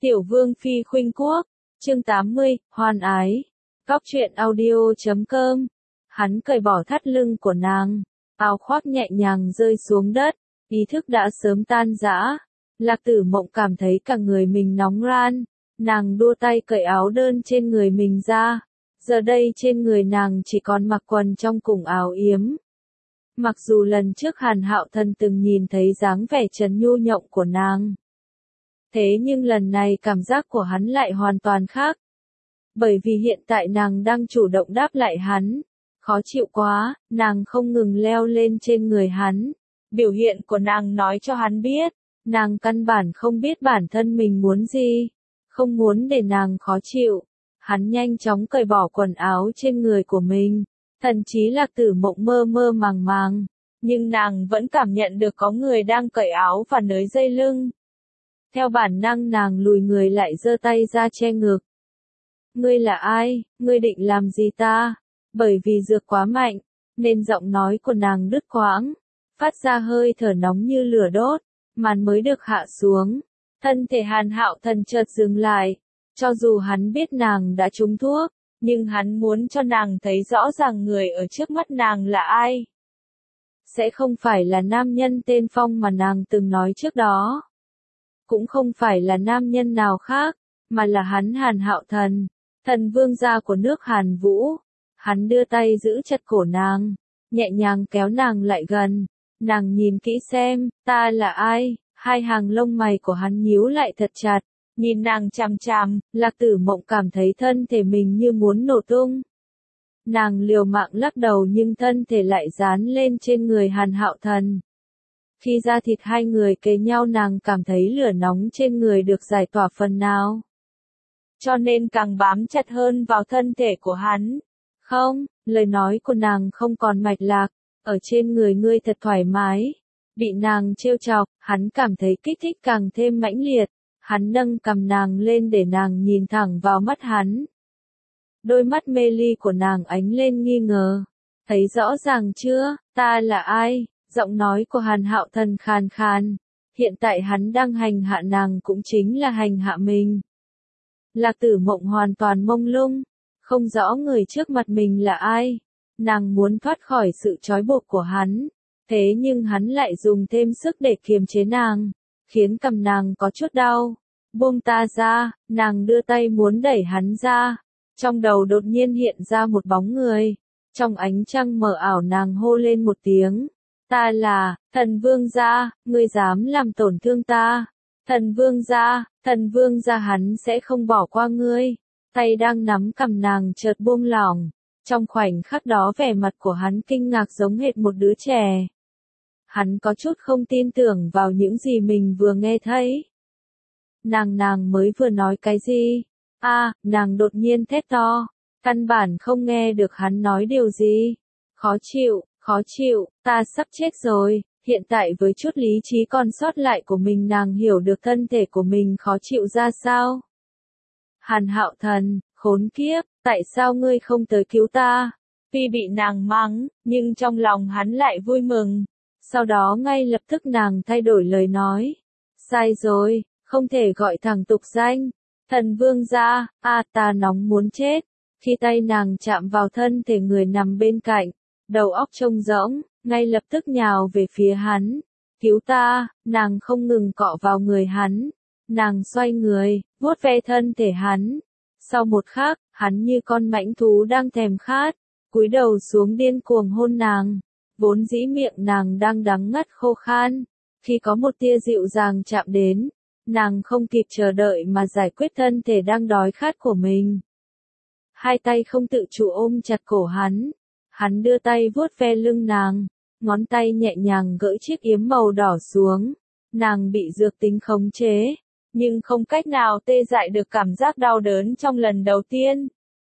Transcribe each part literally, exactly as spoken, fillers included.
Tiểu Vương Phi Khuynh Quốc, chương tám mươi, Hoan Ái, Góc truyện audio chấm com. Hắn cởi bỏ thắt lưng của nàng, áo khoác nhẹ nhàng rơi xuống đất, ý thức đã sớm tan rã. Lạc Tử Mộng cảm thấy cả người mình nóng ran, nàng đua tay cởi áo đơn trên người mình ra. Giờ đây trên người nàng chỉ còn mặc quần trong cùng áo yếm. Mặc dù lần trước Hàn Hạo Thần từng nhìn thấy dáng vẻ trần nhu nhộng của nàng, thế nhưng lần này cảm giác của hắn lại hoàn toàn khác. Bởi vì hiện tại nàng đang chủ động đáp lại hắn. Khó chịu quá, nàng không ngừng leo lên trên người hắn. Biểu hiện của nàng nói cho hắn biết, nàng căn bản không biết bản thân mình muốn gì, không muốn để nàng khó chịu. Hắn nhanh chóng cởi bỏ quần áo trên người của mình, thậm chí Lạc Tử Mộng mơ mơ màng màng, nhưng nàng vẫn cảm nhận được có người đang cởi áo và nới dây lưng. Theo bản năng nàng lùi người lại giơ tay ra che ngực. Ngươi là ai, ngươi định làm gì ta? Bởi vì dược quá mạnh, nên giọng nói của nàng đứt quãng, phát ra hơi thở nóng như lửa đốt, màn mới được hạ xuống. Thân thể Hàn Hạo Thần chợt dừng lại, cho dù hắn biết nàng đã trúng thuốc, nhưng hắn muốn cho nàng thấy rõ ràng người ở trước mắt nàng là ai. Sẽ không phải là nam nhân tên Phong mà nàng từng nói trước đó. Cũng không phải là nam nhân nào khác, mà là hắn Hàn Hạo Thần, thần vương gia của nước Hàn Vũ. Hắn đưa tay giữ chặt cổ nàng, nhẹ nhàng kéo nàng lại gần. Nàng nhìn kỹ xem, ta là ai? Hai hàng lông mày của hắn nhíu lại thật chặt, nhìn nàng chằm chằm. Lạc Tử Mộng cảm thấy thân thể mình như muốn nổ tung. Nàng liều mạng lắc đầu nhưng thân thể lại dán lên trên người Hàn Hạo Thần. Khi da thịt hai người kề nhau nàng cảm thấy lửa nóng trên người được giải tỏa phần nào. Cho nên càng bám chặt hơn vào thân thể của hắn. Không, lời nói của nàng không còn mạch lạc, ở trên người ngươi thật thoải mái. Bị nàng trêu chọc, hắn cảm thấy kích thích càng thêm mãnh liệt. Hắn nâng cầm nàng lên để nàng nhìn thẳng vào mắt hắn. Đôi mắt mê ly của nàng ánh lên nghi ngờ. Thấy rõ ràng chưa, ta là ai? Giọng nói của Hàn Hạo Thần khàn khàn. Hiện tại hắn đang hành hạ nàng cũng chính là hành hạ mình. Lạc Tử Mộng hoàn toàn mông lung, không rõ người trước mặt mình là ai. Nàng muốn thoát khỏi sự trói buộc của hắn, thế nhưng hắn lại dùng thêm sức để kiềm chế nàng, khiến cầm nàng có chút đau. Buông ta ra, nàng đưa tay muốn đẩy hắn ra. Trong đầu đột nhiên hiện ra một bóng người. Trong ánh trăng mờ ảo nàng hô lên một tiếng. Ta là, thần vương gia, ngươi dám làm tổn thương ta. Thần vương gia, thần vương gia hắn sẽ không bỏ qua ngươi. Tay đang nắm cầm nàng chợt buông lỏng. Trong khoảnh khắc đó vẻ mặt của hắn kinh ngạc giống hệt một đứa trẻ. Hắn có chút không tin tưởng vào những gì mình vừa nghe thấy. Nàng nàng mới vừa nói cái gì? A, à, nàng đột nhiên thét to. Căn bản không nghe được hắn nói điều gì. Khó chịu, khó chịu, ta sắp chết rồi. Hiện tại với chút lý trí còn sót lại của mình nàng hiểu được thân thể của mình khó chịu ra sao. Hàn Hạo Thần, khốn kiếp, tại sao ngươi không tới cứu ta? Tuy bị nàng mắng, nhưng trong lòng hắn lại vui mừng. Sau đó ngay lập tức nàng thay đổi lời nói. Sai rồi, không thể gọi thẳng tục danh. Thần vương gia, a ta nóng muốn chết. Khi tay nàng chạm vào thân thể người nằm bên cạnh, đầu óc trông rỗng, ngay lập tức nhào về phía hắn. Cứu ta, nàng không ngừng cọ vào người hắn. Nàng xoay người, vuốt ve thân thể hắn. Sau một khắc, hắn như con mãnh thú đang thèm khát, cúi đầu xuống điên cuồng hôn nàng. Vốn dĩ miệng nàng đang đắng ngắt khô khan. Khi có một tia dịu dàng chạm đến, nàng không kịp chờ đợi mà giải quyết thân thể đang đói khát của mình. Hai tay không tự chủ ôm chặt cổ hắn. Hắn đưa tay vuốt ve lưng nàng, ngón tay nhẹ nhàng gỡ chiếc yếm màu đỏ xuống. Nàng bị dược tính khống chế, nhưng không cách nào tê dại được cảm giác đau đớn trong lần đầu tiên.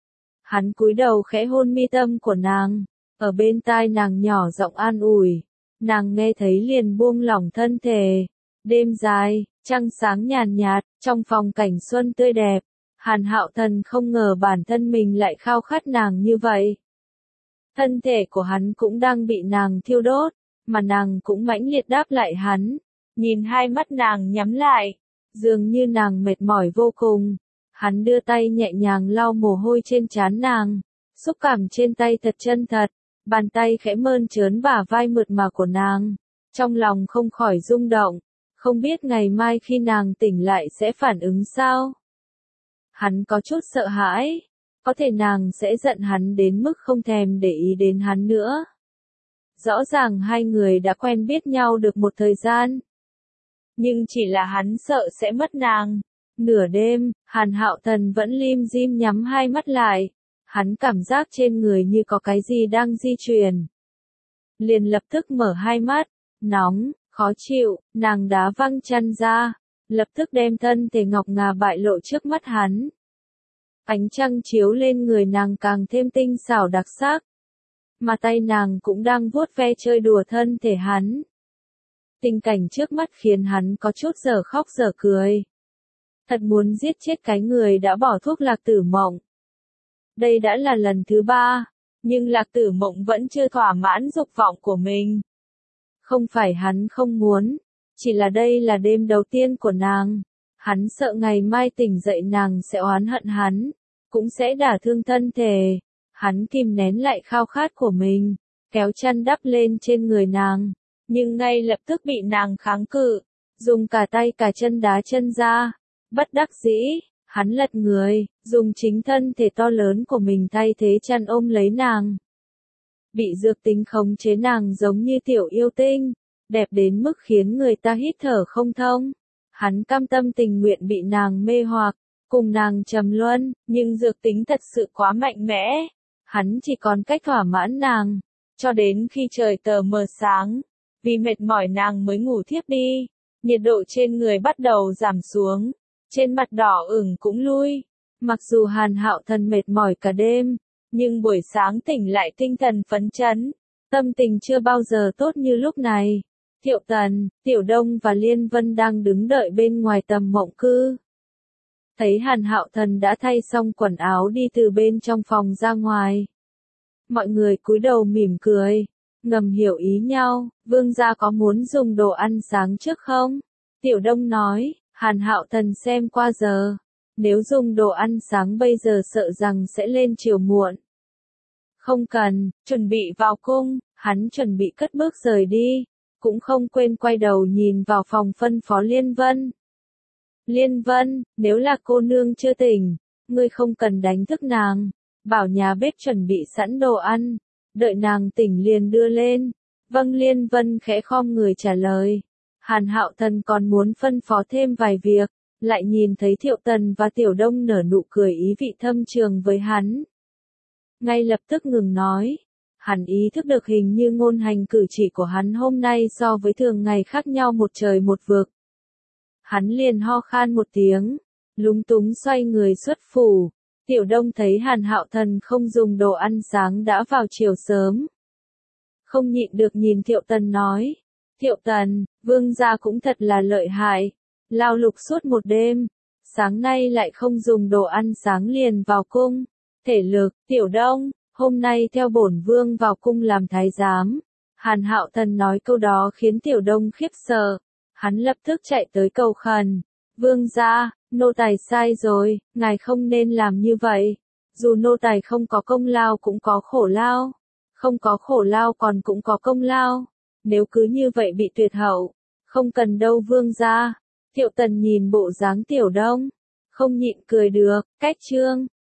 Hắn cúi đầu khẽ hôn mi tâm của nàng, ở bên tai nàng nhỏ giọng an ủi. Nàng nghe thấy liền buông lỏng thân thể. Đêm dài, trăng sáng nhàn nhạt, trong phòng cảnh xuân tươi đẹp. Hàn Hạo Thần không ngờ bản thân mình lại khao khát nàng như vậy. Thân thể của hắn cũng đang bị nàng thiêu đốt, mà nàng cũng mãnh liệt đáp lại hắn. Nhìn hai mắt nàng nhắm lại, Dường như nàng mệt mỏi vô cùng. Hắn đưa tay nhẹ nhàng lau mồ hôi trên trán nàng, xúc cảm trên tay thật chân thật, bàn tay khẽ mơn trớn bả vai mượt mà của nàng, trong lòng không khỏi rung động, không biết ngày mai khi nàng tỉnh lại sẽ phản ứng sao. Hắn có chút sợ hãi, có thể nàng sẽ giận hắn đến mức không thèm để ý đến hắn nữa. Rõ ràng hai người đã quen biết nhau được một thời gian, nhưng chỉ là hắn sợ sẽ mất nàng. Nửa đêm, Hàn Hạo Thần vẫn lim dim nhắm hai mắt lại, hắn cảm giác trên người như có cái gì đang di chuyển. Liền lập tức mở hai mắt, nóng, khó chịu, nàng đá văng chăn ra, lập tức đem thân thể ngọc ngà bại lộ trước mắt hắn. Ánh trăng chiếu lên người nàng càng thêm tinh xảo đặc sắc, mà tay nàng cũng đang vuốt ve chơi đùa thân thể hắn. Tình cảnh trước mắt khiến hắn có chút dở khóc dở cười. Thật muốn giết chết cái người đã bỏ thuốc Lạc Tử Mộng. Đây đã là lần thứ ba, nhưng Lạc Tử Mộng vẫn chưa thỏa mãn dục vọng của mình. Không phải hắn không muốn, chỉ là đây là đêm đầu tiên của nàng. Hắn sợ ngày mai tỉnh dậy nàng sẽ oán hận hắn, cũng sẽ đả thương thân thể. Hắn kìm nén lại khao khát của mình, kéo chăn đắp lên trên người nàng, nhưng ngay lập tức bị nàng kháng cự, dùng cả tay cả chân đá chân ra. Bất đắc dĩ, hắn lật người, dùng chính thân thể to lớn của mình thay thế chăn ôm lấy nàng. Bị dược tính khống chế nàng giống như tiểu yêu tinh, đẹp đến mức khiến người ta hít thở không thông. Hắn cam tâm tình nguyện bị nàng mê hoặc, cùng nàng trầm luân, nhưng dược tính thật sự quá mạnh mẽ. Hắn chỉ còn cách thỏa mãn nàng, cho đến khi trời tờ mờ sáng, vì mệt mỏi nàng mới ngủ thiếp đi. Nhiệt độ trên người bắt đầu giảm xuống, trên mặt đỏ ửng cũng lui. Mặc dù Hàn Hạo Thần mệt mỏi cả đêm, nhưng buổi sáng tỉnh lại tinh thần phấn chấn, tâm tình chưa bao giờ tốt như lúc này. Thiệu Tần, Tiểu Đông và Liên Vân đang đứng đợi bên ngoài Tầm Mộng Cư. Thấy Hàn Hạo Thần đã thay xong quần áo đi từ bên trong phòng ra ngoài. Mọi người cúi đầu mỉm cười, ngầm hiểu ý nhau. Vương gia có muốn dùng đồ ăn sáng trước không? Tiểu Đông nói. Hàn Hạo Thần xem qua giờ, nếu dùng đồ ăn sáng bây giờ sợ rằng sẽ lên chiều muộn. Không cần, chuẩn bị vào cung. Hắn chuẩn bị cất bước rời đi, cũng không quên quay đầu nhìn vào phòng phân phó Liên Vân. Liên Vân, nếu là cô nương chưa tỉnh, ngươi không cần đánh thức nàng, bảo nhà bếp chuẩn bị sẵn đồ ăn, đợi nàng tỉnh liền đưa lên. Vâng, Liên Vân khẽ khom người trả lời. Hàn Hạo Thần còn muốn phân phó thêm vài việc, lại nhìn thấy Thiệu Tần và Tiểu Đông nở nụ cười ý vị thâm trường với hắn. Ngay lập tức ngừng nói, hắn ý thức được hình như ngôn hành cử chỉ của hắn hôm nay so với thường ngày khác nhau một trời một vực. Hắn liền ho khan một tiếng, lúng túng xoay người xuất phủ. Tiểu Đông thấy Hàn Hạo Thần không dùng đồ ăn sáng đã vào chiều sớm, không nhịn được nhìn Thiệu Tần nói. Thiệu Tần, vương gia cũng thật là lợi hại, lao lục suốt một đêm, sáng nay lại không dùng đồ ăn sáng liền vào cung. Thể lực, Tiểu Đông, hôm nay theo bổn vương vào cung làm thái giám. Hàn Hạo Thần nói câu đó khiến Tiểu Đông khiếp sợ, hắn lập tức chạy tới cầu khẩn. Vương gia, nô tài sai rồi, ngài không nên làm như vậy. Dù nô tài không có công lao cũng có khổ lao, không có khổ lao còn cũng có công lao. Nếu cứ như vậy bị tuyệt hậu, không cần đâu vương gia. Thiệu Tần nhìn bộ dáng Tiểu Đông, không nhịn cười được. Cách chương